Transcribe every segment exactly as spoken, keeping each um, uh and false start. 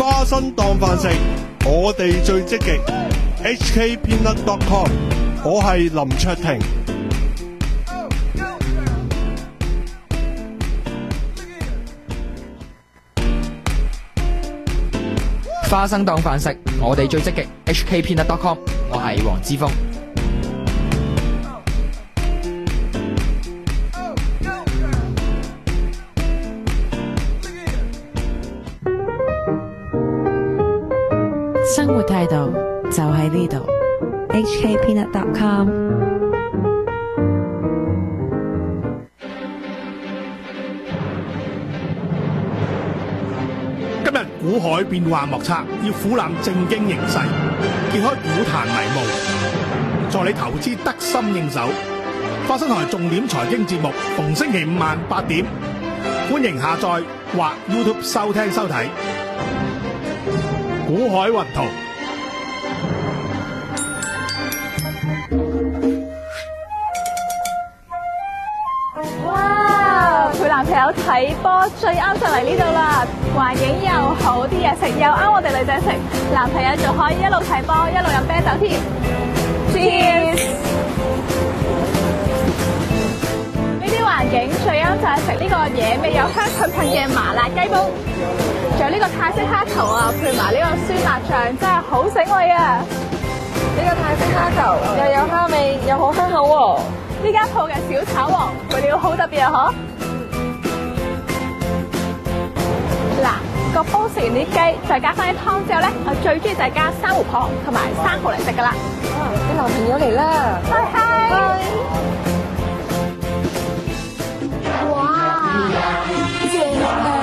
花生當飯食，我哋最積極。H K Peanut dot com， 我係林卓廷。 花生當飯食，我哋最積極。H K Peanut dot com， 我係黃之鋒。 生活態度就喺呢度。H K Peanut dot com。 今日股海變幻莫測，要俯瞰正經形勢，揭開股壇迷霧，助你投資得心應手。花生台重點財經節目，逢星期五晚八點，歡迎下載或 YouTube 收聽收睇。股海雲圖。 哇！陪男朋友睇波最啱就嚟呢度啦，環境又好，啲嘢食又啱我哋女仔食，男朋友仲可以一路睇波一路飲啤酒添。Cheers！ 呢啲環境最啱就係食呢個野味又香噴噴嘅麻辣雞煲。仲有呢個泰式蝦球啊，配埋呢個酸辣醬，真係好醒胃啊！呢個泰式蝦球又有蝦味，又好香口喎。呢間鋪嘅小炒王配料好特別啊！嗬，嗱個煲食完啲雞，再加翻啲湯之後咧，我最中意就係加珊瑚蚌同埋生蠔嚟食噶啦。啊，啲男朋友嚟啦！拜拜。哇！正啊！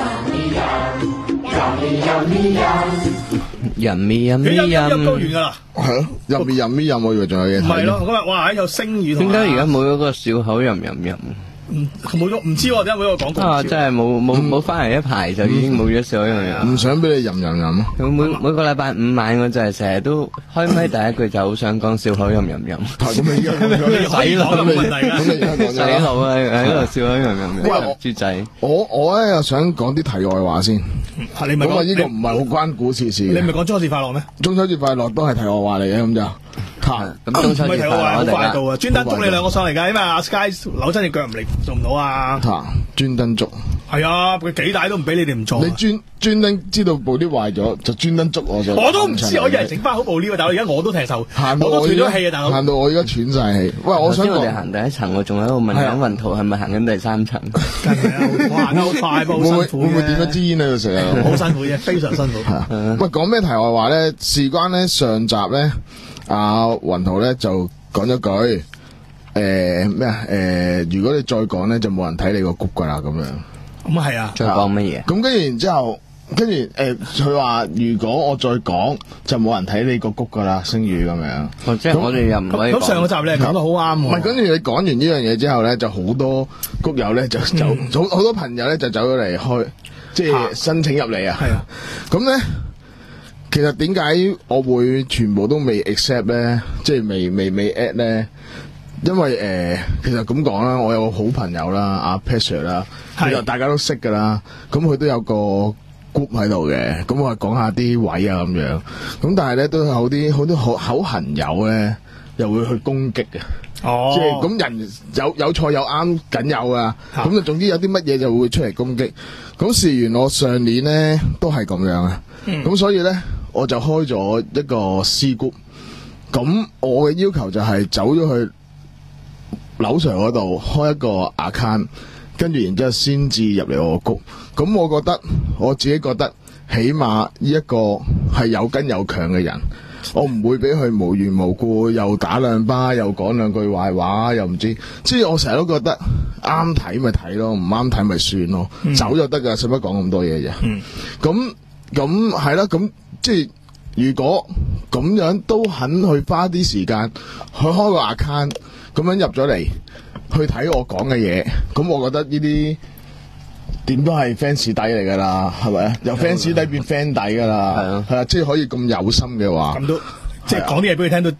人咪人咪佢音人， 音都完噶啦， 係咯，入面任咩任，我以為仲有嘢睇。 唔係咯，今日哇有聲語同埋。 點解而家冇咗個笑口吟吟吟？ 唔冇咗，唔知喎，點解冇咗個廣告？ 啊，真係冇冇冇翻嚟一排就已經冇咗笑口吟吟。 唔想俾你任任任咯。 每每個禮拜五晚我就係成日都開咪第一句就好想講笑口吟吟吟。 咁你而家講咗你可以講咁嘅問題㗎。 咁你而家講洗咗啦。 腦啊！喺度笑口吟吟吟。 喂豬仔， 我我咧又想講啲題外話先。 係你咪講咁啊，呢個唔係好關股市事嘅。 你咪講中秋節快樂咩？ 中秋節快樂都係題外話嚟嘅，咁就嚇。 咁中秋節快唔係睇我話好樂， 快到啊！專登捉你好快到兩個上嚟㗎，因為阿 Sky 扭親隻腳唔嚟做唔到啊！ 嚇，專登捉。 係啊，佢幾大都唔俾你哋唔做啊。 你專專登知道部 lift 壞咗，就專登捉我就。 我都唔知，我以為整翻好部 lift 啊，大佬而家我都踢手， 行到我都我而家斷咗氣啊，大佬。 行到我而家喘晒氣。喂，我想頭先我哋講， 行第一層，我仲喺度問緊雲圖係咪行緊第三層。 梗係啊，我行得好快，不過會唔會好辛苦會唔會點咗支煙喺度食啊？ 好辛苦啫，非常辛苦。 喂，講咩題外話咧？事關咧上集咧，阿雲圖咧就講咗句誒咩啊？誒，如果你再講咧，就冇人睇你個谷噶啦咁樣。 咁啊係啊， 再講乜嘢？ 咁跟住然之後，跟住誒，佢話如果我再講，就冇人睇你個谷噶啦，星宇咁樣。 哦，即係我哋又唔可以咁咁上個集你係講得好啱喎。 唔係，跟住你講完呢樣嘢之後咧，就好多谷友咧就走，好好多朋友咧就走咗嚟開，即係申請入嚟啊。 係啊， 咁咧。其實點解我會全部都未 accept 咧，即係未未未 at 咧？因為誒、呃，其實咁講啦，我有個好朋友啦，阿 Pasher 啦，其實大家都識噶啦，咁佢都有個 group 喺度嘅，咁我講下啲位啊咁樣，咁但係咧都有啲好多口口痕友咧，又會去攻擊嘅。 哦， 即係咁人有有錯有啱緊有啊，咁就總之有啲乜嘢就會出嚟攻擊。咁事緣我上年咧都係咁樣啊，咁、嗯、所以咧我就開咗一個 C group。咁我嘅要求就係走咗去樓上嗰度開一個 account， 跟住然之後先至入嚟我個 group。咁我覺得我自己覺得起碼呢一個係有根有強嘅人。我唔會俾佢無緣無故又打兩巴，又講兩句壞話，又唔知。即係我成日都覺得啱睇咪睇咯，唔啱睇咪算咯，嗯、走就得噶，使乜講咁多嘢啫？咁咁係啦，咁即係如果咁樣都肯去花啲時間去開個 account，咁樣入咗嚟去睇我講嘅嘢，咁我覺得呢啲點都係 fans 底嚟噶啦，係咪啊？由 fans 底變 fan 底噶啦，係啊，係啊，即係可以咁有心嘅話， 咁都即係講啲嘢俾佢聽都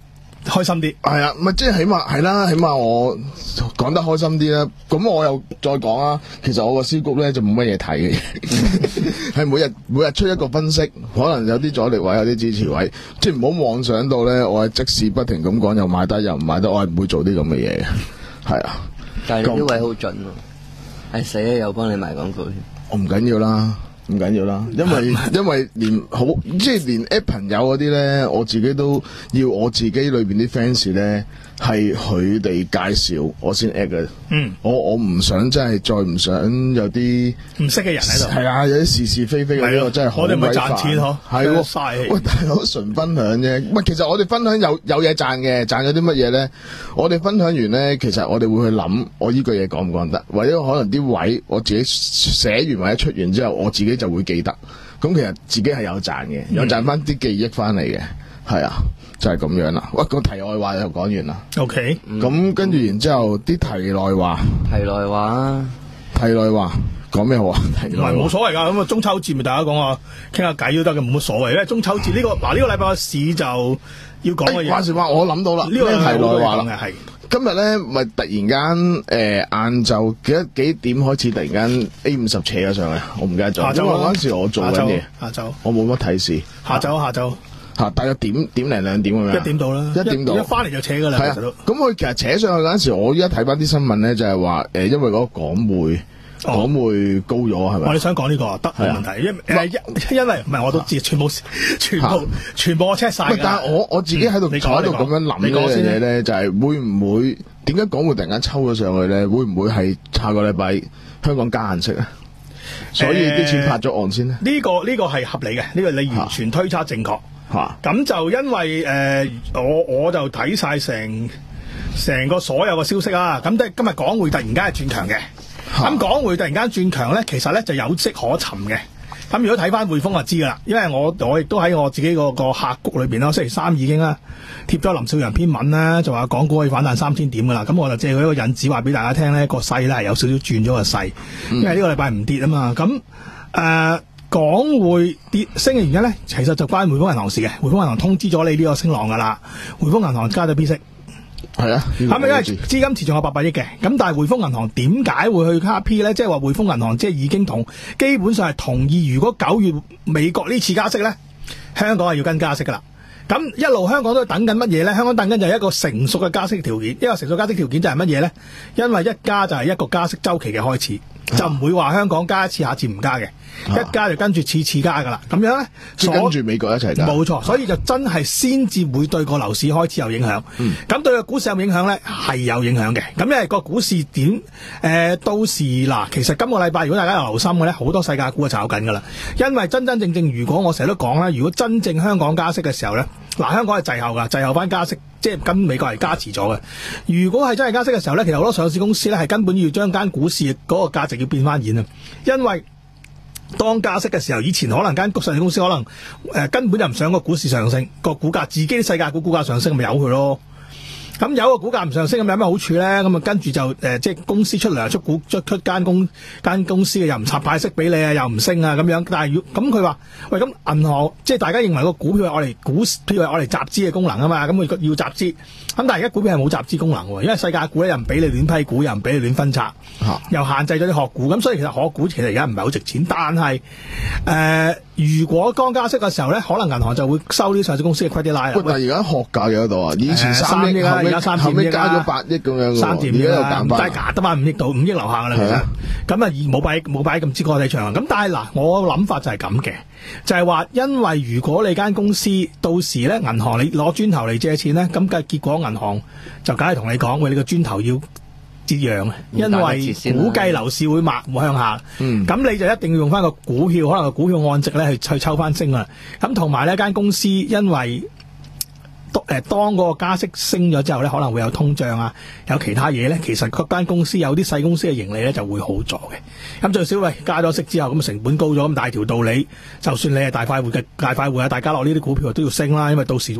開心啲。 係啊，咪即係起碼係啦，起碼我講得開心啲啦。咁我又再講啦，其實我個 C 谷咧就冇乜嘢睇嘅，係每日每日出一個分析，可能有啲阻力位，有啲支持位，即係唔好妄想到咧，我係即使不停咁講又買得又唔買得，我係唔會做啲咁嘅嘢嘅。係啊， 但係你啲位好準喎，係死啊又幫你賣廣告添。 我唔緊要啦。唔緊要啦，因為因為連好即係連 app 朋友嗰啲咧，我自己都要我自己裏邊啲 fans 咧係佢哋介紹我先 at 嘅。嗯，我我唔想真係再唔想有啲唔識嘅人喺度。係啊，有啲是是非非嗰啲，我真係好鬼煩。我哋咪賺錢嗬，係喎，嘥氣。喂，大佬純分享啫。喂，其實我哋分享有有嘢賺嘅，賺咗啲乜嘢咧？我哋分享完咧，其實我哋會去諗，我呢句嘢講唔講得？或者可能啲位我自己寫完或者出完之後，我自己就會記得，咁其實自己係有賺嘅，有賺翻啲記憶翻嚟嘅，係啊，就係、是、咁樣啦。喂，個題外話就講完啦。 OK， 咁、嗯、跟住然之後啲題內話， 題內話， 題內話講咩好啊？題內話冇所謂噶，咁啊中秋節咪大家講下傾下偈都得嘅，冇乜所謂。因為中秋節呢、這個嗱呢、這個禮拜嘅市就要講嘅嘢。話時話我諗到啦，呢個題內話啦，係。 今日咧咪突然間誒晏晝幾多幾點開始突然間 A 五十扯咗上去，我唔記得咗。下晝嗰陣時我做緊嘢， 下晝我冇乜睇市。 下晝下晝嚇，大約點點零兩點咁樣。 一點到啦， 一點到。 一翻嚟就扯㗎啦。係啊， 咁佢其實扯上去嗰陣時，我依家睇翻啲新聞咧，就係話誒，因為嗰個港匯港匯高咗係咪？ 我哋想講呢個得冇問題，因誒因為唔係我都知，全部全部全部我 check 晒。 但係我我自己喺度坐喺度咁樣諗呢樣嘢咧，就係會唔會？點解港匯突然間抽咗上去咧？會唔會係下個禮拜香港加限息啊？所以啲錢拍咗岸先咧？呢、 呃這個呢、這個係合理嘅，呢、這個你完全推測正確。吓、啊，咁就因為誒、呃，我我就睇晒成成個所有嘅消息啦。咁即係今日港匯突然間係轉強嘅。咁、啊、港匯突然間轉強咧，其實咧就有跡可尋嘅。咁如果睇翻匯豐就知噶啦，因為我我亦都喺我自己個個客局裏邊啦，星期三已經啦貼咗林少陽篇文啦，就話港股可以反彈三千點噶啦。咁我就借佢一個引子話俾大家聽咧，個勢咧係有少少轉咗個勢，因為呢個禮拜唔跌啊嘛。咁誒、呃、港匯跌升嘅原因咧，其實就關匯豐銀行事嘅。匯豐銀行通知咗你呢個升浪噶啦，匯豐銀行加咗 P 息。 係啊， 係咪因為資金池仲有八百億嘅？咁但係匯豐銀行點解會去加 P 咧？即係話匯豐銀行即係已經同基本上係同意，如果九月美國呢次加息咧，香港係要跟加息噶啦。咁一路香港都等緊乜嘢咧？香港等緊就係一個成熟嘅加息條件。一個成熟加息條件就係乜嘢咧？因為一加就係一個加息周期嘅開始，啊、就唔會話香港加一次下次唔加嘅。一加就跟住次次加噶啦，咁樣咧， 即係跟住美國一齊加， 冇錯，所以就真係先至會對個樓市開始有影響。咁、嗯、對個股市有冇影響咧？係有影響嘅。咁因為個股市點誒、呃，到時嗱，其實今個禮拜如果大家有留心嘅咧，好多世界股係炒緊噶啦。因為真真正正，如果我成日都講啦，如果真正香港加息嘅時候咧，嗱，香港係滯後噶，滯後翻加息，即係跟美國係加持咗嘅。如果係真係加息嘅時候咧，其實好多上市公司咧係根本要將間股市嗰個價值要變翻現啊，因為當加息嘅時候，以前可能間上市公司可能誒、呃、根本就唔想個股市上升，個股價自己啲世界股股價上升，咪由佢咯。咁有個股價唔上升咁有咩好處咧？咁啊跟住就誒、呃、即係公司出糧出股出出間公間公司嘅又唔插派息俾你啊，又唔升啊咁樣。但係咁佢話喂，咁銀行即係大家認為個股票係我哋股票係我哋集資嘅功能啊嘛，咁佢要集資。咁但係而家股票係冇集資功能喎，因為世界股咧又唔俾你亂批股，又唔俾你亂分拆，啊、又限制咗啲殼股。咁所以其實殼股其實而家唔係好值錢。但係誒、呃，如果剛加息嘅時候咧，可能銀行就會收啲上市公司嘅 credit line。 喂，但係而家殼價有喺度啊？以前三億啊，而家三點加咗八億咁樣， 三點而家又減翻， 真係假得翻五億到五億樓下噶啦，其實咁啊，冇擺冇擺咁支歌仔唱。咁但係嗱，我諗法就係咁嘅，就係、是、話因為如果你間公司到時咧，銀行你攞磚頭嚟借錢咧，咁嘅結果銀行就梗係同你講，喂，你個磚頭要折讓，因為估計樓市會抹向下，咁、嗯、你就一定要用翻個股票，可能個股票按值咧去去抽翻升啦。咁同埋呢間公司因為誒當嗰個加息升咗之後咧，可能會有通脹啊，有其他嘢咧，其實嗰間公司有啲細公司嘅盈利咧就會好咗嘅。咁最少喂加咗息之後，咁成本高咗，咁大條道理，就算你係大快活嘅大快活啊，大家樂呢啲股票都要升啦，因為到時喂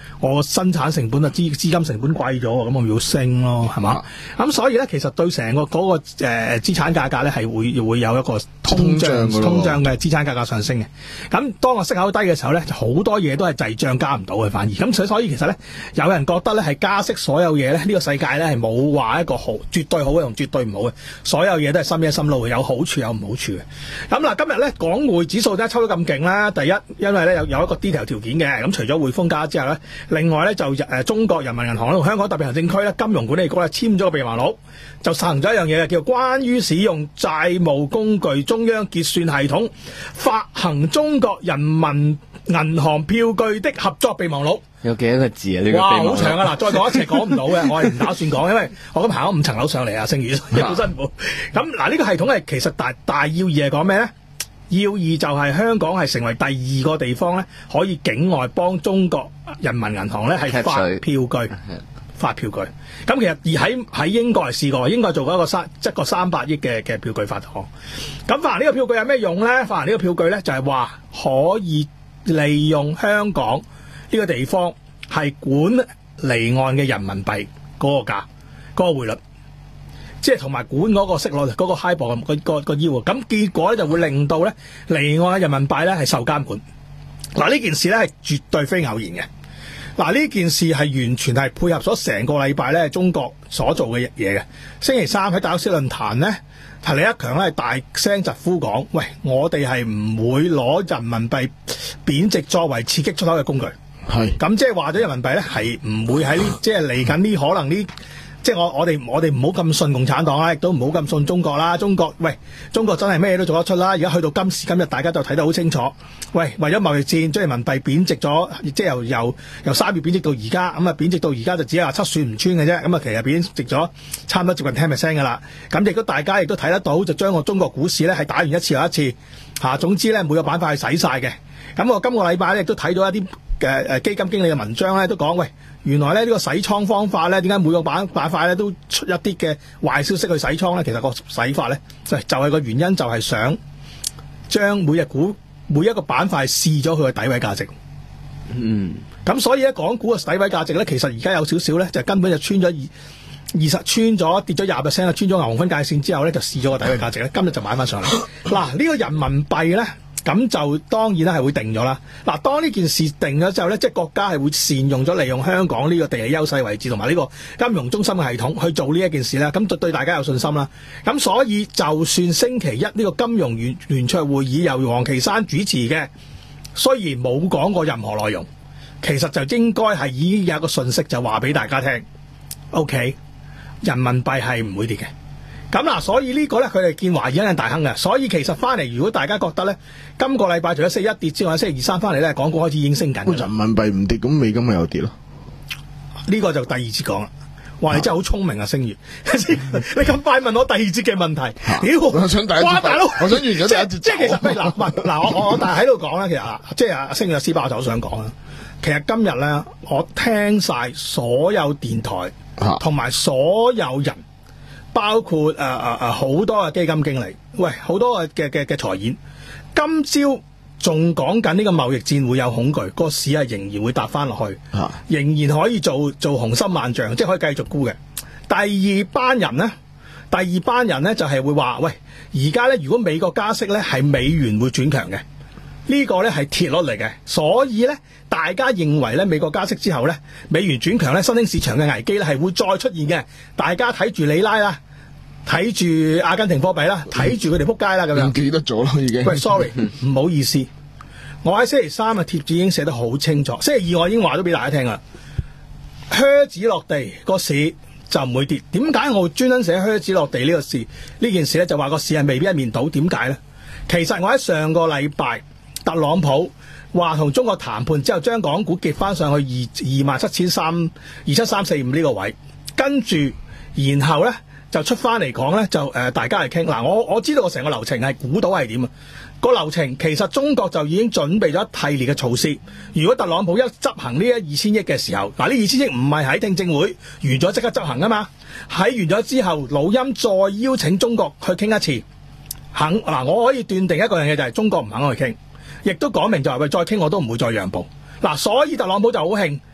我生產成本啊資資金成本貴咗，咁我咪要升咯，係嘛？咁、啊、所以咧，其實對成個嗰、那個誒、呃、資產價格咧係會會有一個通脹通脹嘅資產價格上升嘅。咁當個息口低嘅時候咧，就好多嘢都係滯脹加唔到嘅，反而咁所所以其實咧，有人覺得咧係加息所有嘢咧，呢、這個世界咧係冇話一個好絕對好嘅同絕對唔好嘅，所有嘢都係心一心路，有好處有唔好處嘅。咁嗱，今日咧港匯指數咧抽得咁勁啦，第一因為咧有有一個 detail 條件嘅，咁除咗匯豐加之後咧，另外咧就誒、呃、中國人民銀行同香港特別行政區咧金融管理局咧簽咗個備忘錄，就實行咗一樣嘢嘅，叫關於使用債務工具中央結算系統發行中國人民銀行票據的合作備忘錄。 有幾多個字啊？呢個哇， 備忘錄好長啊！嗱，再講一次講唔到嘅，我係唔打算講，因為我咁行咗五層樓上嚟啊，星宇好辛苦。咁嗱，呢個系統係其實大大要義係講咩咧？要義就係香港係成為第二個地方咧，可以境外幫中國人民銀行咧係發票據。發票據，咁其實而喺喺英國係試過，英國做過一個三一個三百億嘅嘅票據發行。咁發行呢個票據有咩用咧？發行呢個票據咧就係話可以利用香港呢個地方係管離岸嘅人民幣嗰個價、嗰個匯率，即係同埋管嗰個息率、嗰、嗰個 HIBOR 個個個腰。咁結果咧就會令到咧離岸嘅人民幣咧係受監管。嗱，呢件事咧係絕對非偶然嘅。嗱，呢件事係完全係配合咗成個禮拜咧中國所做嘅嘢嘅。星期三喺達沃斯論壇咧，係李克強咧大聲疾呼講：喂，我哋係唔會攞人民幣貶值作為刺激出口嘅工具。係咁，即係話咗人民幣咧係唔會喺呢，即係嚟緊呢可能呢。即係我我哋我哋唔好咁信共產黨啦，亦都唔好咁信中國啦。中國喂，中國真係咩都做得出啦。而家去到今時今日，大家就睇得好清楚。喂，為咗貿易戰，將人民幣貶值咗，即係由由由三月貶值到而家，咁啊貶值到而家就只係話七算唔穿嘅啫。咁啊其實貶值咗差唔多接近 ten percent 㗎啦。咁亦都大家亦都睇得到，就將個中國股市咧係打完一次又一次嚇、啊。總之咧每個板塊係洗晒嘅。咁我今個禮拜咧亦都睇到一啲嘅誒基金經理嘅文章咧，都講喂。原來咧呢個洗倉方法咧，點解每個板板塊咧都出一啲嘅壞消息去洗倉咧？其實個洗法咧就就係個原因，就係想將每日股每一個板塊試咗佢嘅底位價值。嗯，咁所以咧港股嘅底位價值咧，其實而家有少少咧，就根本就穿咗二二十穿咗跌咗廿 percent 啦，穿咗牛熊分界線之後咧，就試咗個底位價值咧，今日就買翻上嚟。嗱，呢個人民幣咧。咁就當然咧係會定咗啦。嗱，當呢件事定咗之後咧，即係國家係會善用咗利用香港呢個地理優勢位置同埋呢個金融中心嘅系統去做呢一件事咧，咁就對大家有信心啦。咁所以就算星期一呢個金融聯聯桌會議由王岐山主持嘅，雖然冇講過任何內容，其實就應該係已經有一個訊息就話俾大家聽 ，OK， 人民幣係唔會跌嘅。咁嗱，所以呢個咧，佢哋見華爾街大亨嘅，所以其實翻嚟，如果大家覺得咧，今個禮拜除咗星期一跌之外，星期二三翻嚟咧，港股開始已經升緊。 人民幣唔跌，咁美金咪又跌咯？ 呢個就第二節講啦。哇，你真係好聰明啊，星月！你咁快問我第二節嘅問題？屌、啊， 我想第一節， 哇，大佬， 我想完咗第一節。 即係其實，嗱，嗱，我我但係喺度講咧，其實啊，即係啊，星月嘅師爸就好想講啦。其實今日咧，我聽晒所有電台同埋所有人。包括誒誒誒好多嘅基金經理，喂，好多嘅嘅嘅財演，今朝仲講緊呢個貿易戰會有恐懼，個市係仍然會搭翻落去，啊、仍然可以做做雄心萬丈，即係可以繼續沽嘅。第二班人呢，第二班人呢就係、是、會話，喂，而家咧如果美國加息咧，係美元會轉強嘅。呢個咧係鐵律嚟嘅，所以咧大家認為咧美國加息之後咧美元轉強咧，新興市場嘅危機咧係會再出現嘅。大家睇住里拉啦，睇住阿根廷貨幣啦，睇住佢哋撲街啦咁樣。唔記得咗咯已經。 喂，sorry，唔好意思，我喺星期三嘅貼紙已經寫得好清楚，星期二我已經話咗俾大家聽啦。靴子落地個市就唔會跌，點解我會專登寫靴子落地呢個事呢件事咧？就話個市係未必一面倒，點解咧？其實我喺上個禮拜。特朗普話同中國談判之後，將港股結翻上去二二萬七千三二七三四五呢個位，跟住然後咧就出翻嚟講咧，就誒、呃、大家嚟傾嗱。我我知道個成個流程係估到係點啊？個流程其實中國就已經準備咗一系列嘅措施。如果特朗普一執行呢一二千億嘅時候，嗱呢二千億唔係喺聽證會完咗即刻執行啊嘛，喺完咗之後，老欽再邀請中國去傾一次，肯嗱我可以斷定一個樣嘢就係中國唔肯去傾。亦都講明就係喂，再傾我都唔會再讓步嗱，所以特朗普就好興，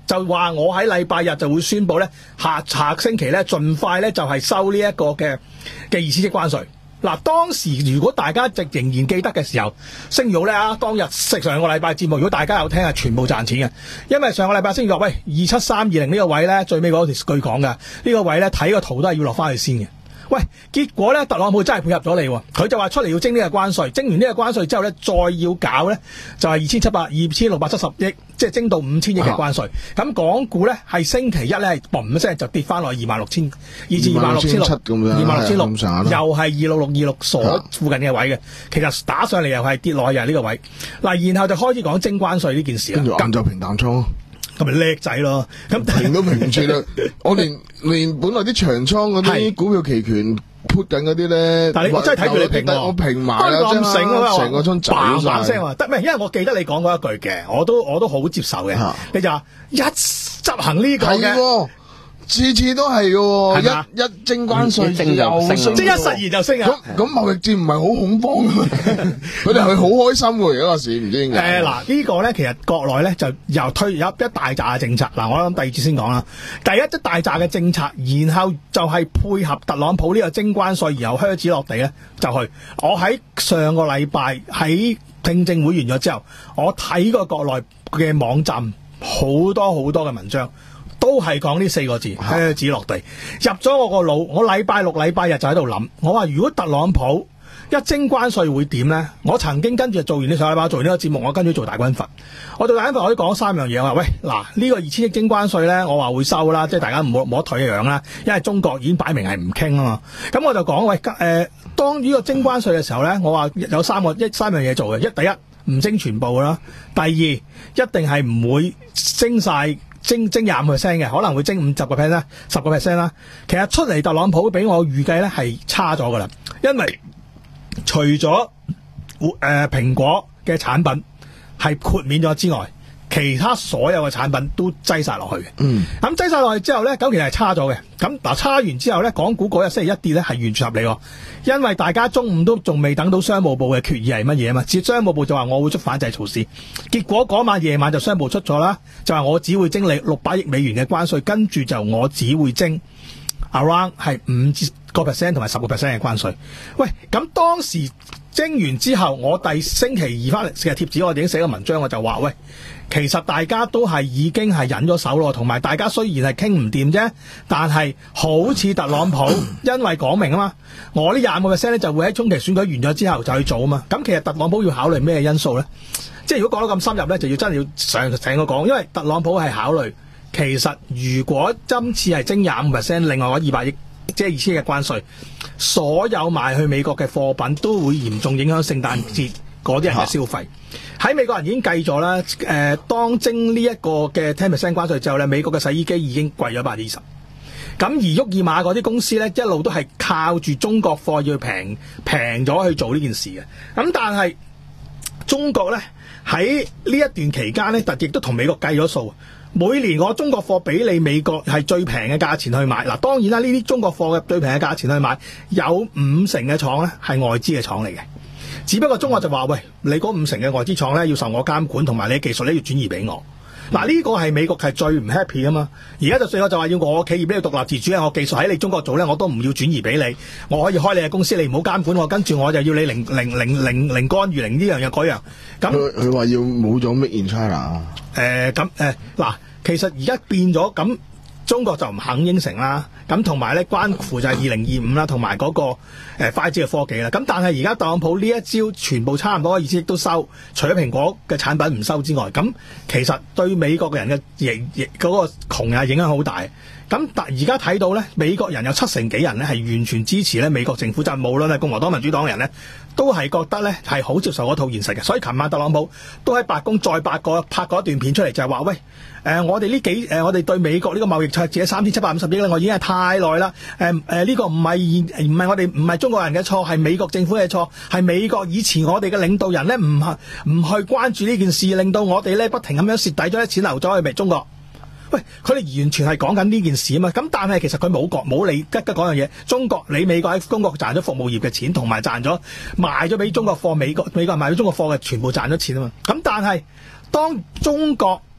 就話我喺禮拜日就會宣布咧，下下星期咧盡快咧就係收呢一個嘅嘅二千億關稅。嗱，當時如果大家仍然記得嘅時候，星耀咧啊，當日食上個禮拜節目，如果大家有聽係全部賺錢嘅，因為上個禮拜星耀話喂二七三二零呢個位咧，最尾嗰條句講㗎，呢個位咧睇個圖都係要落翻去先嘅。喂，結果咧特朗普真係配合咗你喎，佢就話出嚟要徵呢個關稅，徵完呢個關稅之後咧，再要搞咧就係二千七百二千六百七十億，即係徵到五千億嘅關稅。咁、啊、港股咧係星期一咧係嘣一聲就跌翻落二萬六千二至二萬六千六咁樣，二萬六千六又係二六六二六鎖附近嘅位嘅、啊。其實打上嚟又係跌落又係呢個位。嗱，然後就開始講徵關稅呢件事啦。 跟住晏晝平淡倉。 咁咪叻仔咯，咁平都平唔住啦。我連連本來啲長倉嗰啲股票期權 put 緊嗰啲咧， 但係你我真係睇住你平喎， 我平埋啦， 咁醒啊， 成個倉走晒聲話得咩？因為我記得你講過一句嘅，我都我都好接受嘅、啊。你就話一執行呢個嘅。 次次都係嘅，一一徵關稅又升， 即係一實現就升啊！ 咁咁貿易戰唔係好恐慌嘅咩？佢哋係好開心嘅而家個市，唔知點解。 誒嗱，呢個咧其實國內咧就又推有一大紮嘅政策。嗱，我諗第二節先講啦。第一一大紮嘅政策，然後就係配合特朗普呢個徵關稅，然後靴子落地咧就去。我喺上個禮拜喺聽證會完咗之後，我睇過國內嘅網站好多好多嘅文章。都係講呢四個字，靴子落地，入咗我個腦。我禮拜六、禮拜日就喺度諗，我話如果特朗普一徵關稅會點呢？我曾經跟住做完呢上禮拜做完呢個節目，我跟住做大軍閥。我做大軍閥，我都講三樣嘢。我話喂，嗱呢、呢個二千億徵關稅呢，我話會收啦，即係大家唔好冇得退讓啦，因為中國已經擺明係唔傾啊嘛。咁我就講喂，誒、呃，當呢個徵關稅嘅時候呢，我話有三個一三樣嘢做嘅。一第一唔徵全部啦，第二一定係唔會徵晒。徵徵廿五 percent 嘅，可能會徵五十個 percent 啦，十個 percent 啦。其實出嚟特朗普俾我預計咧係差咗噶啦，因為除咗誒蘋果嘅產品係豁免咗之外，其他所有嘅產品都擠晒落去嘅。嗯，咁擠晒落去之後咧，咁其實係差咗嘅。咁嗱，差完之後咧，港股嗰日星期一跌咧係完全合理喎，因為大家中午都仲未等到商務部嘅決議係乜嘢啊嘛，接商務部就話我會出反制措施，結果嗰晚夜晚就商務出咗啦，就話我只會徵你六百億美元嘅關稅，跟住就我只會徵 around 係五個 percent 同埋十個 percent 嘅關稅。喂，咁當時徵完之後，我第星期二翻嚟嘅貼紙，我已經寫個文章，我就話喂，其實大家都係已經係忍咗手咯，同埋大家雖然係傾唔掂啫，但係好似特朗普因為講明啊嘛，我呢廿五個 percent 咧就會喺中期選舉完咗之後就去做啊嘛。咁其實特朗普要考慮咩因素咧？即係如果講得咁深入咧，就要真係要上成個講，因為特朗普係考慮其實如果今次係徵廿五 percent， 另外嗰二百億。即係二千億嘅關稅，所有賣去美國嘅貨品都會嚴重影響聖誕節嗰啲人嘅消費。喺美國人已經計咗啦，誒、呃，當徵呢一個嘅十 percent 關稅之後咧，美國嘅洗衣機已經貴咗百分之二十。咁而沃爾瑪嗰啲公司咧，一路都係靠住中國貨要平平咗去做呢件事嘅。咁但係中國咧喺呢一段期間咧，特亦都同美國計咗數。每年我中國貨俾你美國係最平嘅價錢去買，嗱當然啦，呢啲中國貨嘅最平嘅價錢去買，有五成嘅廠咧係外資嘅廠嚟嘅，只不過中國就話喂，你嗰五成嘅外資廠咧要受我監管，同埋你技術咧要轉移俾我。嗱呢個係美國係最唔 happy 啊嘛，而家就算我就話要我企業俾你獨立自主，我技術喺你中國做咧，我都唔要轉移俾你，我可以開你嘅公司，你唔好監管我，跟住我就要你零零零零零干預零呢樣嘢嗰樣。咁佢佢話要冇咗 Made in China。 誒咁誒嗱，其實而家變咗咁，中國就唔肯應承啦。咁同埋咧，關乎就係二零二五啦，同埋嗰個誒 五 G 嘅科技啦。咁但係而家特朗普呢一招全部差唔多二千億都收，除咗蘋果嘅產品唔收之外，咁其實對美國嘅人嘅影影嗰個窮人影響好大。咁但而家睇到咧，美國人有七成幾人咧係完全支持咧美國政府，就係無論係共和黨、民主黨嘅人咧，都係覺得咧係好接受嗰套現實嘅。所以琴晚特朗普都喺白宮再拍過拍過一段片出嚟，就係話喂，誒、呃、我哋呢幾誒、呃、我哋對美國呢個貿易赤字三千七百五十億咧，我已經係太耐啦。誒誒呢個唔係唔係我哋唔係中國人嘅錯，係美國政府嘅錯，係美國以前我哋嘅領導人咧唔唔去關注呢件事，令到我哋咧不停咁樣蝕底，將啲錢流咗去美中國。喂，佢哋完全係講緊呢件事啊嘛，咁但係其實佢冇講冇理吉吉講樣嘢，中國你美國喺中國賺咗服務業嘅錢，同埋賺咗賣咗俾中國貨，美國美國人賣咗中國貨嘅全部賺咗錢啊嘛，咁但係當中國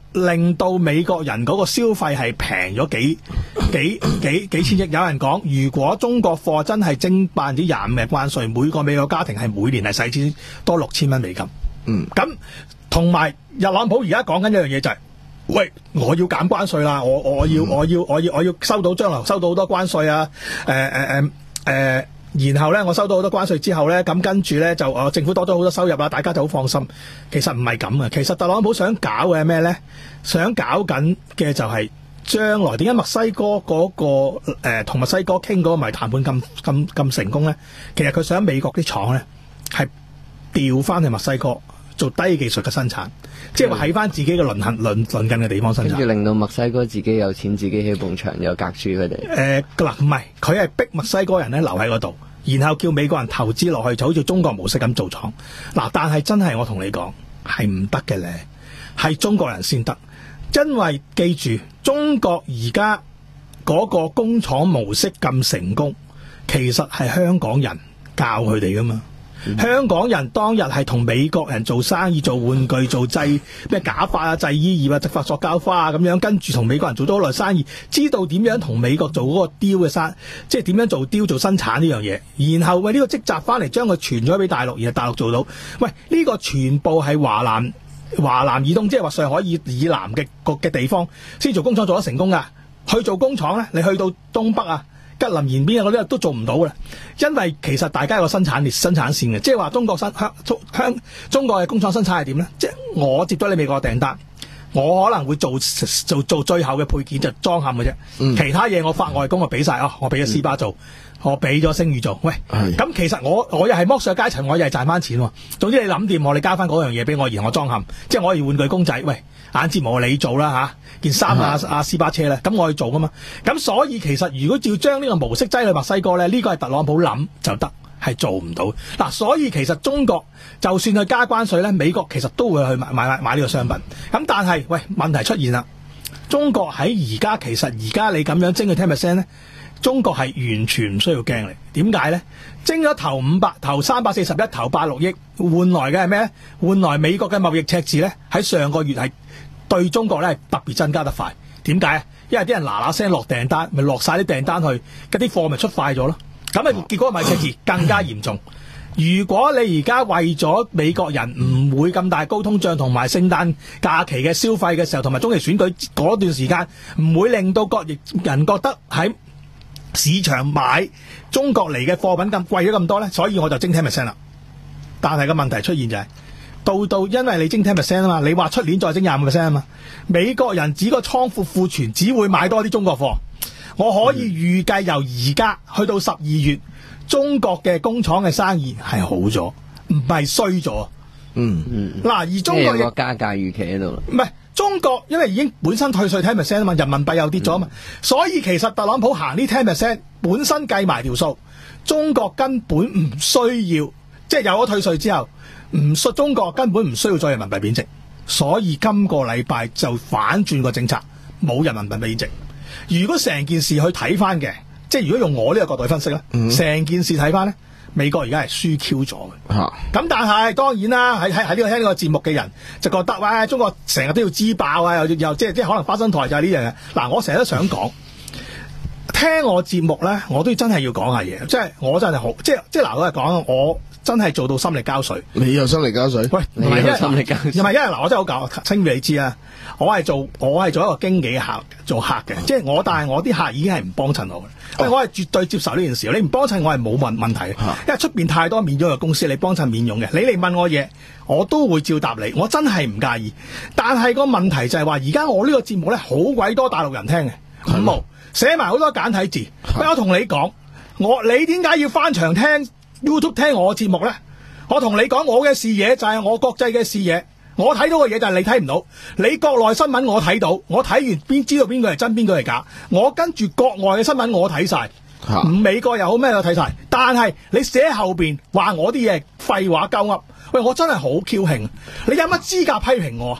令到美國人嗰個消費係平咗幾幾幾幾千億。有人講，如果中國貨真係徵百分之廿五嘅關稅，每個美國家庭係每年係使錢多六千蚊美金。 嗯， 咁同埋特朗普而家講緊一樣嘢就係、是，喂，我要減關稅啦，我我要、嗯、我要我要我要收到將來收到好多關稅啊，誒誒誒誒。然後咧，我收到好多關稅之後咧，咁跟住咧就我政府多咗好多收入啦，大家就好放心。其實唔係咁啊，其實特朗普想搞嘅係咩咧？想搞緊嘅就係將來點解墨西哥嗰、嗰個誒同墨西哥傾嗰個咪談判咁咁咁成功咧？其實佢想美國啲廠咧係調翻去墨西哥做低技術嘅生產，即係話喺翻自己嘅鄰近鄰鄰近嘅地方生產， 跟住令到墨西哥自己有錢，自己起埲牆又隔住佢哋。 誒嗱，唔係，佢係逼墨西哥人咧留喺嗰度，然後叫美國人投資落去，就好似中國模式咁做廠。嗱，但係真係我同你講係唔得嘅咧，係中國人先得，因為記住中國而家嗰個工廠模式咁成功，其實係香港人教佢哋噶嘛。嗯、香港人當日係同美國人做生意、做玩具、做製咩假髮啊、製衣業啊、織發塑膠花啊咁樣，跟住同美國人做咗好耐生意，知道點樣同美國做嗰個雕嘅生，即係點樣做雕做生產呢樣嘢。然後喂呢、呢個積集翻嚟，將佢傳咗俾大陸，然後大陸做到。喂呢、呢個全部係華南華南以東，即係話上海以以南嘅嘅地方先做工廠做得成功噶。去做工廠咧，你去到東北啊、吉林延邊啊嗰啲都做唔到嘅，因為其實大家有個生產列生產線嘅，即係話中國生香香中國嘅工廠生產係點咧？即係我接咗你美國嘅訂單，我可能會做做做最後嘅配件就裝嵌嘅啫，嗯、其他嘢我發外公我俾晒啊，我俾咗斯巴做，嗯、我俾咗星宇做。喂，咁其實我我又係剝削階層，我又係賺翻錢喎。總之你諗掂我，你交翻嗰樣嘢俾我，然後我裝嵌，即係我可以玩具公仔。喂，眼睫毛你做啦吓，件衫啊阿斯巴車咧，咁我去做噶嘛。咁所以其實如果要將呢個模式擠去墨西哥咧，呢、呢個係特朗普諗就得，係做唔到。嗱，所以其實中國就算去加關稅咧，美國其實都會去買買買呢個商品。咁但係喂，問題出現啦，中國喺而家其實而家你咁樣徵佢 ten percent 咧，中國係完全唔需要驚你。點解咧？徵咗頭五百、頭三百四十一、頭百六億，換來嘅係咩咧？換來美國嘅貿易赤字咧，喺上個月係對中國咧係特別增加得快。點解啊？因為啲人嗱嗱聲落訂單，咪落晒啲訂單去，嗰啲貨咪出快咗咯。咁啊，結果貿易赤字更加嚴重。如果你而家為咗美國人唔會咁大高通脹，同埋聖誕假期嘅消費嘅時候，同埋中期選舉嗰段時間，唔會令到國人覺得喺市場買中國嚟嘅貨品咁貴咗咁多咧，所以我就徵 ten percent 啦。但係個問題出現就係、是，到到因為你徵 ten percent 啊嘛，你話出年再徵廿五 percent 啊嘛，美國人只個倉庫庫存只會買多啲中國貨。我可以預計由而家去到十二月，中國嘅工廠嘅生意係好咗，唔係衰咗。嗯嗯。嗱，而中國有個加價預期喺度。 唔係中國，因為已經本身退稅 ten percent 啊嘛，人民幣又跌咗啊嘛，嗯、所以其實特朗普行呢 ten percent 本身計埋條數，中國根本唔需要，即係有咗退稅之後，唔需中國根本唔需要再人民幣貶值，所以今個禮拜就反轉個政策，冇人民幣貶值。如果成件事去睇翻嘅，即係如果用我呢個角度去分析咧，成、嗯、件事睇翻咧，美國而家係輸 Q 咗嘅。咁、啊、但係當然啦，喺喺喺呢個聽呢個節目嘅人就覺得，喂，中國成日都要支爆啊，又又即係即係可能花生台就係呢樣嘢。嗱，我成日都想講，聽我節目咧，我都真係要講下嘢，即係我真係好，即係即係嗱，我係講我真係做到心力交瘁。 你有心力交瘁？喂， 唔係因為心力交瘁，唔係因為嗱，我真係好搞，清俾你知啊。我係做我係做一個經紀客做客嘅，即係我但係我啲客已經係唔幫襯我嘅，哦、我係絕對接受呢件事。你唔幫襯我係冇問問題嘅，啊、因為出邊太多免佣嘅公司，你幫襯免佣嘅，你嚟問我嘢，我都會照答你，我真係唔介意。但係個問題就係話，而家我呢個節目咧，好鬼多大陸人聽嘅，五毛寫埋好多簡體字。喂、啊，我同你講，我你點解要翻牆聽 YouTube 聽我節目咧？我同你講，我嘅視野就係我國際嘅視野。我睇到嘅嘢就係你睇唔到，你國內新聞我睇到，我睇完邊知道邊個係真邊個係假，我跟住國外嘅新聞我睇晒，啊、美國又好咩都睇晒，但係你寫後邊話我啲嘢廢話鳩噏，喂，我真係好 Q 興，你有乜資格批評我？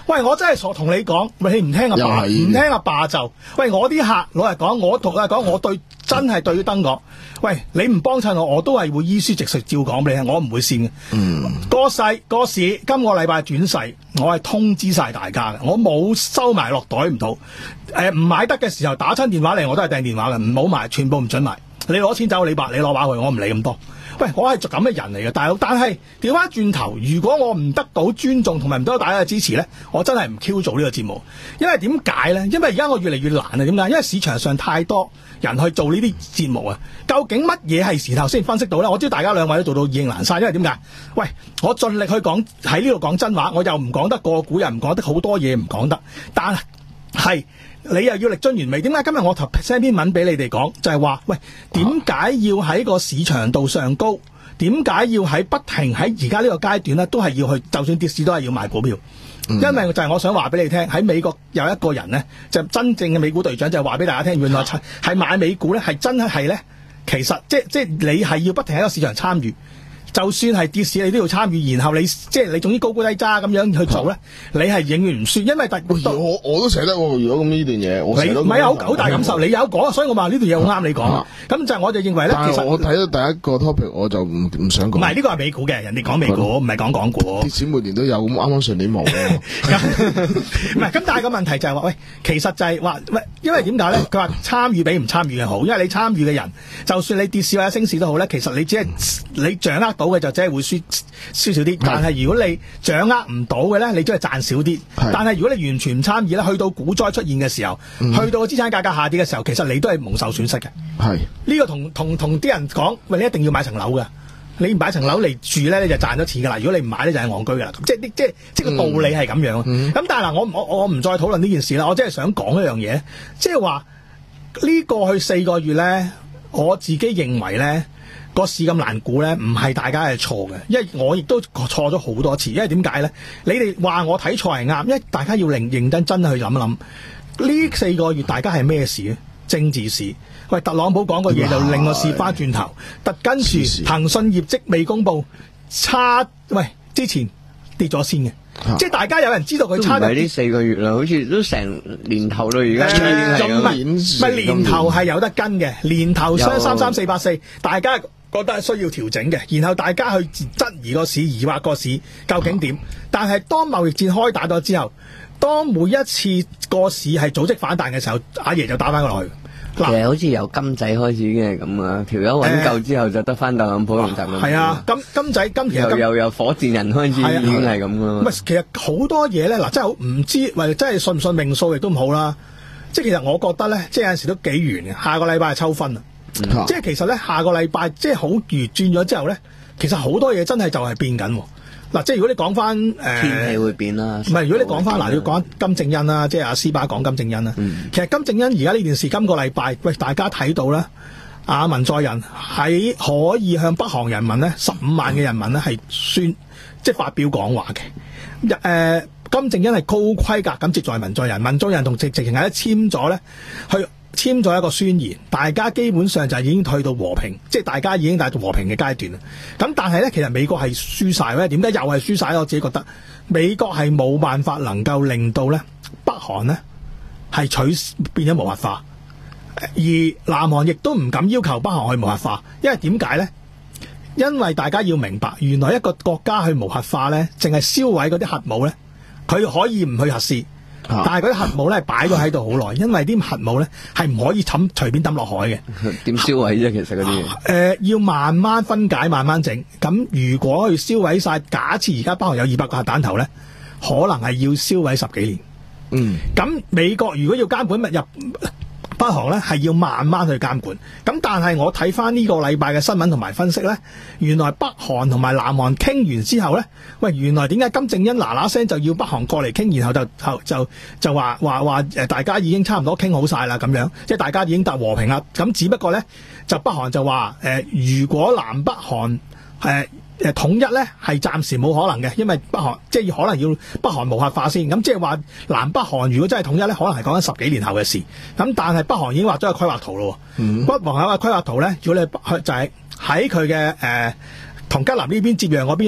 喂，我真係傻同你講，喂，你唔聽阿爸，唔又係呢啲聽阿爸就，喂，我啲客老實講，我同佢講，我對真係對燈講，喂，你唔幫襯我，我都係會依書直述照講俾你聽，我唔會線嘅。 嗯， 個世個市今個禮拜轉勢，我係通知晒大家嘅，我冇收埋落袋唔到。誒、呃，唔買得嘅時候打親電話嚟，我都係掟電話嘅，唔好買，全部唔准買。你攞錢走你白，你攞把去，我唔理咁多。喂，我係咁嘅人嚟嘅，大佬。但係調翻轉頭，如果我唔得到尊重同埋唔得到大家嘅支持咧，我真係唔 Q 做呢個節目。因為點解咧？因為而家我越嚟越難啊！點解？因為市場上太多人去做呢啲節目啊。究竟乜嘢係時候先分析到咧？我知道大家兩位都做到意興闌珊，因為點解？喂，我盡力去講喺呢度講真話，我又唔講得個股，又唔講得好多嘢唔講得，但係。你又要力臻完美？點解今日我頭 send 篇文俾你哋講，就係話，喂，點解要喺個市場度上高？點解要喺不停喺而家呢個階段咧，都係要去，就算跌市都係要買股票。嗯、因為就係我想話俾你聽，喺美國有一個人咧，就真正嘅美股隊長，就係話俾大家聽，原來係買美股咧，係真係係咧，其實即即你係要不停喺個市場參與。就算係跌市，你都要參與，然後你即係你總之高高低揸咁樣去做咧，你係永遠唔輸，因為第我我都寫得喎。如果咁呢段嘢，我寫得你唔係有好大感受，你有講，所以我話呢段嘢好啱你講。咁就我就認為咧，其實我睇到第一個 topic 我就唔唔想講。 唔係呢個係美股嘅，人哋講美股，唔係講港股。 跌市每年都有，咁啱啱上年冇嘅。 唔係咁，但係個問題就係話，喂，其實就係話，喂，因為點解咧？佢話參與比唔參與嘅好，因為你參與嘅人，就算你跌市或者升市都好咧，其實你只係你掌握到嘅就只係會輸輸少啲。但係如果你掌握唔到嘅咧，你都係賺少啲。但係如果你完全唔參與咧，去到股災出現嘅時候，嗯、去到資產價格下跌嘅時候，其實你都係蒙受損失嘅。係呢個同同同啲人講，喂，你一定要買層樓嘅。你買層樓嚟住咧，你就賺咗錢噶啦。如果你唔買咧，就係戇居噶啦。即係即係即係個道理係咁樣。咁、嗯、但係嗱，我我我唔再討論呢件事啦。我真係想講一樣嘢，即係話呢過去四個月咧，我自己認為咧個市咁難估咧，唔係大家係錯嘅，因為我亦都錯咗好多次。因為點解咧？你哋話我睇錯係啱，因為大家要認認真真去諗一諗呢四個月大家係咩事咧？政治事。喂，特朗普講個嘢就令我試翻轉頭，特跟住騰訊業績未公布，差喂之前跌咗先嘅，啊、即係大家有人知道佢差。 都唔係呢四個月啦，好似都成年頭啦，而家已經係咁年。唔係年頭係有得跟嘅，年頭雙三三四八四，大家覺得係需要調整嘅，然後大家去質疑個市，疑惑個市究竟點。啊、但係當貿易戰開打咗之後，當每一次個市係組織反彈嘅時候，阿爺就打翻佢落去。其實好似由金仔開始已經係咁啊，條友揾夠之後就得翻特朗普同習近平。係啊，金金仔金其實由由由火箭人開始已經係咁噶啦。唔係，其實好多嘢咧，嗱，真係好唔知，或者真係信唔信命數亦都唔好啦。即係其實我覺得咧，即係有陣時都幾圓嘅。下個禮拜係抽分啊，嗯、即係其實咧，下個禮拜即係好圓轉咗之後咧，其實好多嘢真係就係變緊。嗱，即係如果你講翻誒天氣會變啦，唔係如果你講翻嗱，你要講金正恩啦，即係阿斯巴講金正恩啦。嗯、其實金正恩而家呢件事，今個禮拜喂大家睇到啦，阿文在寅喺可以向北韓人民咧十五萬嘅人民咧係宣即係發表講話嘅。誒、呃，金正恩係高規格咁接待文在寅，文在寅同直直情係簽咗咧去。簽咗一個宣言，大家基本上就已經退到和平，即係大家已經達到和平嘅階段啦。咁但係咧，其實美國係輸晒咧。點解又係輸晒？我自己覺得美國係冇辦法能夠令到咧北韓咧係取變咗無核化，而南韓亦都唔敢要求北韓去無核化，因為點解咧？因為大家要明白，原來一個國家去無核化咧，淨係燒毀嗰啲核武咧，佢可以唔去核試。但係嗰啲核武咧擺咗喺度好耐，因為啲核武咧係唔可以抌隨便抌落海嘅。點燒毀啫？其實嗰啲嘢誒要慢慢分解，慢慢整。咁如果去燒毀晒，假設而家北韓有二百個核彈頭咧，可能係要燒毀十幾年。嗯。咁美國如果要監管入北韓咧，係要慢慢去監管。咁但係我睇翻呢個禮拜嘅新聞同埋分析咧，原來北韓同埋南韓傾完之後咧，喂，原來點解金正恩嗱嗱聲就要北韓過嚟傾，然後就就就就話話話誒，大家已經差唔多傾好晒啦，咁樣，即係大家已經達和平啦。咁只不過咧，就北韓就話誒、呃，如果南北韓誒。呃誒統一咧係暫時冇可能嘅，因為北韓即係可能要北韓無核化先。咁即係話南北韓如果真係統一咧，可能係講緊十幾年後嘅事。咁但係北韓已經畫咗個規劃圖咯。嗯、北韓有個規劃圖咧，如果你就係喺佢嘅誒同吉林呢邊接壤嗰邊咧，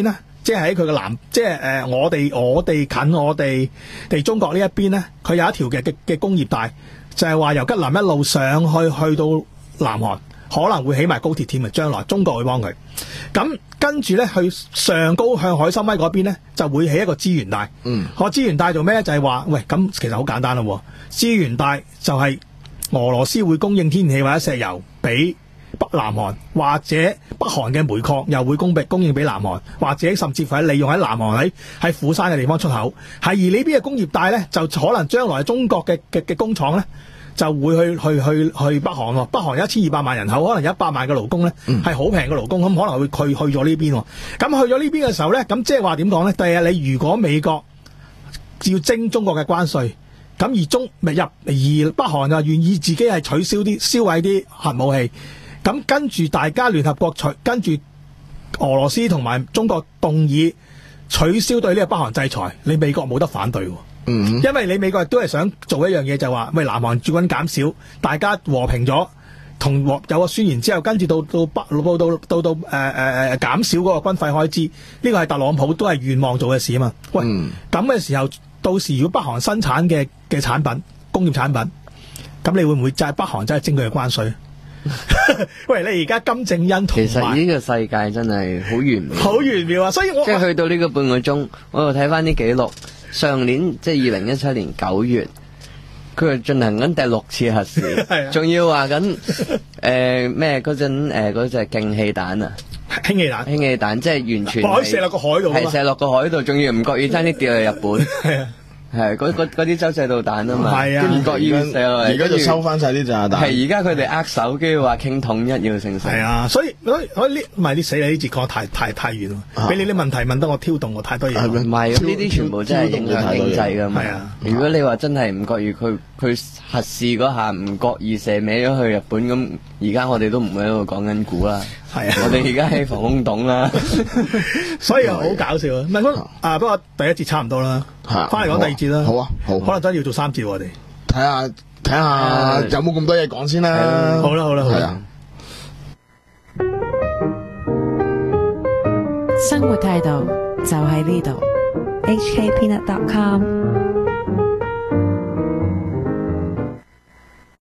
即係喺佢嘅南，即係誒、呃、我哋我哋近我哋哋中國呢一邊咧，佢有一條嘅嘅嘅工業帶，就係、是、話由吉林一路上去去到南韓，可能會起埋高鐵添啊！將來中國會幫佢。咁跟住咧去上高向海參崴嗰邊咧，就會起一個資源帶。嗯，個資源帶做咩咧？就係、是、話喂，咁其實好簡單咯。資源帶就係俄羅斯會供應天然氣或者石油俾北南韓，或者北韓嘅煤礦又會供俾供應俾南韓，或者甚至乎係利用喺南韓喺喺釜山嘅地方出口。係而呢邊嘅工業帶咧，就可能將來中國嘅嘅嘅工廠咧，就會去去去去北韓喎。北韓有一千二百萬人口，可能有一百萬嘅勞工咧，係好平嘅勞工，咁可能會去去咗呢邊喎。咁去咗呢邊嘅時候咧，咁即係話點講咧？第日你如果美國要徵中國嘅關稅，咁而中咪入而北韓就願意自己係取消啲銷毀啲核武器。咁跟住大家聯合國取跟住俄羅斯同埋中國動議取消對呢個北韓制裁，你美國冇得反對喎。嗯，因為你美國亦都係想做一樣嘢，就話喂南韓駐軍減少，大家和平咗，同有個宣言之後，跟住到到北到到到到誒誒誒減少嗰個軍費開支，呢個係特朗普都係願望做嘅事啊嘛。喂，咁嘅、嗯、時候，到時如果北韓生產嘅嘅產品工業產品，咁你會唔會就係北韓真係徵佢嘅關稅？喂，你而家金正恩同埋， 其實呢個世界真係好玄妙， 好玄妙啊！所以我即係去到呢個半個鐘，我又睇翻啲記錄，上年即係二零一七年九月，佢係進行緊第六次核試，仲要話緊誒咩嗰陣誒嗰隻勁氣彈啊， 氫氣彈， 氫氣彈即係完全可以射落個海度， 係射落個海度，仲要唔覺意差啲跌去日本。係係嗰嗰啲洲際導彈啊嘛， 係啊， 唔覺意射落嚟， 而家就收翻晒啲炸彈。 係而家佢哋握手機話傾統一要成成。 係啊，所以所以呢唔係啲死你呢節講太太太遠喎，俾你啲問題問得我挑動我太多嘢。 唔係呢啲全部真係影響經濟㗎嘛。 係啊， 如果你話真係唔覺意佢佢核試嗰下唔覺意射歪咗去日本咁，而家我哋都唔會喺度講緊股啦。係啊，我哋而家喺防空洞啦。 所以好搞笑啊！唔係啊，不過第一節差唔多啦，翻嚟講第二節啦。 好啊，好， 可能真係要做三節我哋。 睇下睇下有冇咁多嘢講先啦。 好啦好啦，係啊。 生活態度就喺呢度。H K Peanut dot com